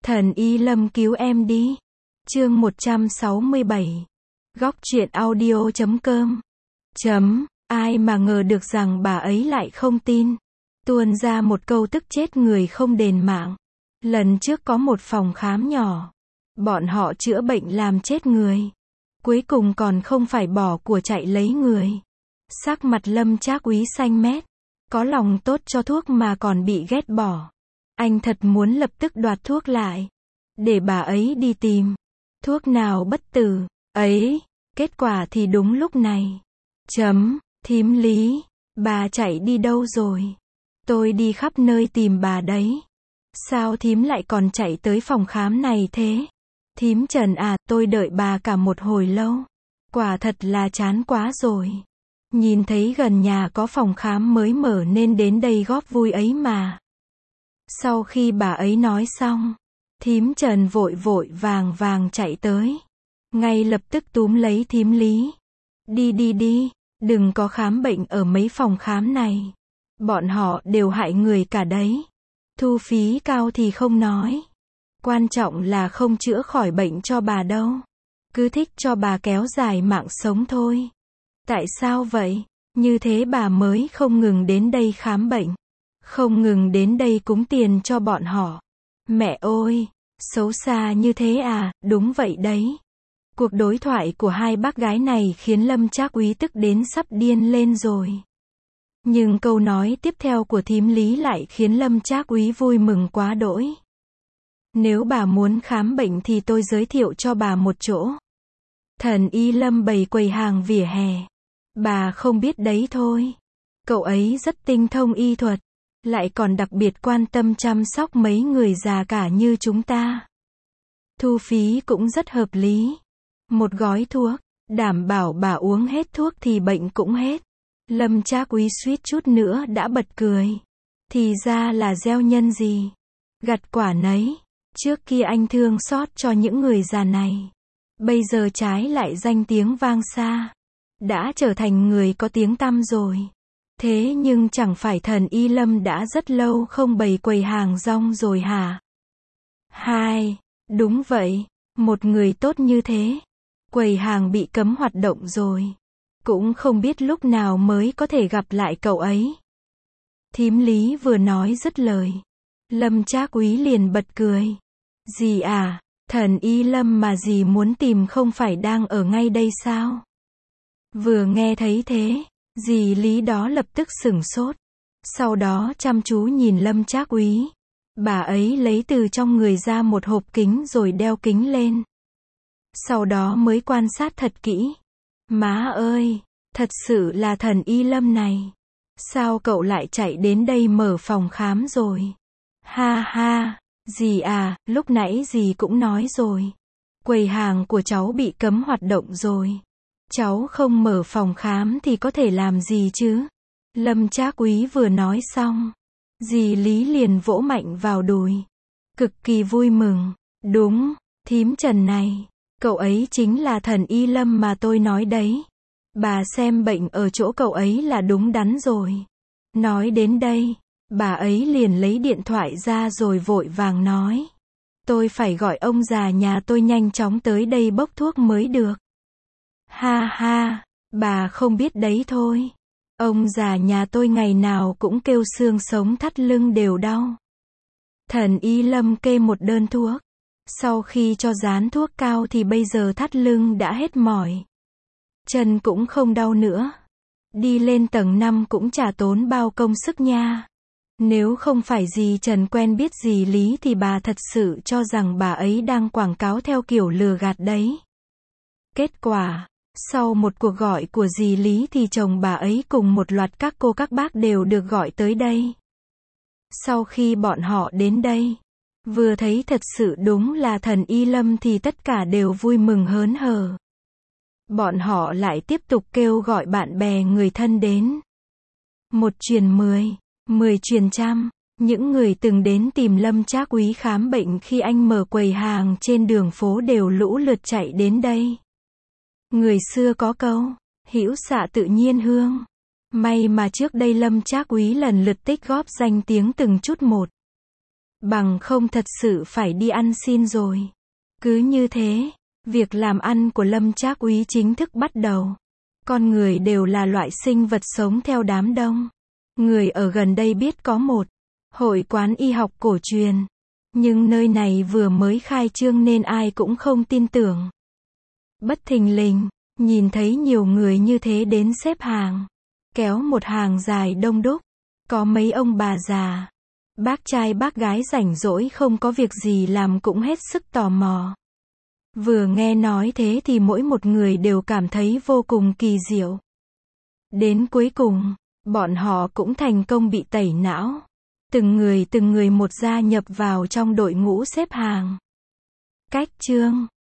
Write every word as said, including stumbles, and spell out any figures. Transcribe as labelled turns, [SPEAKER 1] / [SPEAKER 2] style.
[SPEAKER 1] Thần Y Lâm cứu em đi. Chương một trăm sáu mươi bảy. Góc truyện audio chấm com. Chấm, ai mà ngờ được rằng bà ấy lại không tin. Tuôn ra một câu tức chết người không đền mạng. Lần trước có một phòng khám nhỏ. Bọn họ chữa bệnh làm chết người. Cuối cùng còn không phải bỏ của chạy lấy người. Sắc mặt Lâm Trác Úy xanh mét. Có lòng tốt cho thuốc mà còn bị ghét bỏ. Anh thật muốn lập tức đoạt thuốc lại. Để bà ấy đi tìm. Thuốc nào bất tử. Ấy, kết quả thì đúng lúc này. Chấm, thím Lý. Bà chạy đi đâu rồi? Tôi đi khắp nơi tìm bà đấy. Sao thím lại còn chạy tới phòng khám này thế? Thím Trần à, tôi đợi bà cả một hồi lâu. Quả thật là chán quá rồi. Nhìn thấy gần nhà có phòng khám mới mở nên đến đây góp vui ấy mà. Sau khi bà ấy nói xong, thím Trần vội vội vàng vàng chạy tới. Ngay lập tức túm lấy thím Lý. Đi đi đi, đừng có khám bệnh ở mấy phòng khám này. Bọn họ đều hại người cả đấy. Thu phí cao thì không nói. Quan trọng là không chữa khỏi bệnh cho bà đâu. Cứ thích cho bà kéo dài mạng sống thôi. Tại sao vậy? Như thế bà mới không ngừng đến đây khám bệnh. Không ngừng đến đây cúng tiền cho bọn họ. Mẹ ơi, xấu xa như thế à, đúng vậy đấy. Cuộc đối thoại của hai bác gái này khiến Lâm Trác Úy tức đến sắp điên lên rồi. Nhưng câu nói tiếp theo của thím Lý lại khiến Lâm Trác Úy vui mừng quá đỗi. Nếu bà muốn khám bệnh thì tôi giới thiệu cho bà một chỗ. Thần Y Lâm bày quầy hàng vỉa hè. Bà không biết đấy thôi. Cậu ấy rất tinh thông y thuật. Lại còn đặc biệt quan tâm chăm sóc mấy người già cả như chúng ta. Thu phí cũng rất hợp lý. Một gói thuốc, đảm bảo bà uống hết thuốc thì bệnh cũng hết. Lâm Trác Úy suýt chút nữa đã bật cười. Thì ra là gieo nhân gì, gặt quả nấy. Trước kia anh thương xót cho những người già này. Bây giờ trái lại danh tiếng vang xa. Đã trở thành người có tiếng tăm rồi. Thế nhưng chẳng phải thần Y Lâm đã rất lâu không bày quầy hàng rong rồi hả? Hai, đúng vậy, một người tốt như thế. Quầy hàng bị cấm hoạt động rồi. Cũng không biết lúc nào mới có thể gặp lại cậu ấy. Thím Lý vừa nói dứt lời. Lâm Trác Úy liền bật cười. Dì à, thần Y Lâm mà dì muốn tìm không phải đang ở ngay đây sao? Vừa nghe thấy thế, dì Lý đó lập tức sửng sốt. Sau đó chăm chú nhìn Lâm Trác Úy. Bà ấy lấy từ trong người ra một hộp kính rồi đeo kính lên. Sau đó mới quan sát thật kỹ. Má ơi, thật sự là thần Y Lâm này. Sao cậu lại chạy đến đây mở phòng khám rồi? Ha ha, dì à, lúc nãy dì cũng nói rồi. Quầy hàng của cháu bị cấm hoạt động rồi. Cháu không mở phòng khám thì có thể làm gì chứ? Lâm Trác Úy vừa nói xong. Dì Lý liền vỗ mạnh vào đùi. Cực kỳ vui mừng. Đúng, thím Trần này. Cậu ấy chính là thần Y Lâm mà tôi nói đấy. Bà xem bệnh ở chỗ cậu ấy là đúng đắn rồi. Nói đến đây, bà ấy liền lấy điện thoại ra rồi vội vàng nói. Tôi phải gọi ông già nhà tôi nhanh chóng tới đây bốc thuốc mới được. Ha ha, bà không biết đấy thôi. Ông già nhà tôi ngày nào cũng kêu xương sống thắt lưng đều đau. Thần Y Lâm kê một đơn thuốc. Sau khi cho dán thuốc cao thì bây giờ thắt lưng đã hết mỏi. Chân cũng không đau nữa. Đi lên tầng năm cũng chả tốn bao công sức nha. Nếu không phải dì Trần quen biết dì Lý thì bà thật sự cho rằng bà ấy đang quảng cáo theo kiểu lừa gạt đấy. Kết quả, sau một cuộc gọi của dì Lý thì chồng bà ấy cùng một loạt các cô các bác đều được gọi tới đây. Sau khi bọn họ đến đây, vừa thấy thật sự đúng là thần Y Lâm thì tất cả đều vui mừng hớn hở. Bọn họ lại tiếp tục kêu gọi bạn bè người thân đến. Một truyền mười, mười truyền trăm. Những người từng đến tìm Lâm Trác Úy khám bệnh khi anh mở quầy hàng trên đường phố đều lũ lượt chạy đến đây. Người xưa có câu, hữu xạ tự nhiên hương. May mà trước đây Lâm Trác Úy lần lượt tích góp danh tiếng từng chút một. Bằng không thật sự phải đi ăn xin rồi. Cứ như thế, việc làm ăn của Lâm Trác Úy chính thức bắt đầu. Con người đều là loại sinh vật sống theo đám đông. Người ở gần đây biết có một hội quán y học cổ truyền. Nhưng nơi này vừa mới khai trương nên ai cũng không tin tưởng. Bất thình lình, nhìn thấy nhiều người như thế đến xếp hàng. Kéo một hàng dài đông đúc. Có mấy ông bà già. Bác trai bác gái rảnh rỗi không có việc gì làm cũng hết sức tò mò. Vừa nghe nói thế thì mỗi một người đều cảm thấy vô cùng kỳ diệu. Đến cuối cùng, bọn họ cũng thành công bị tẩy não. Từng người từng người một gia nhập vào trong đội ngũ xếp hàng. Cách chương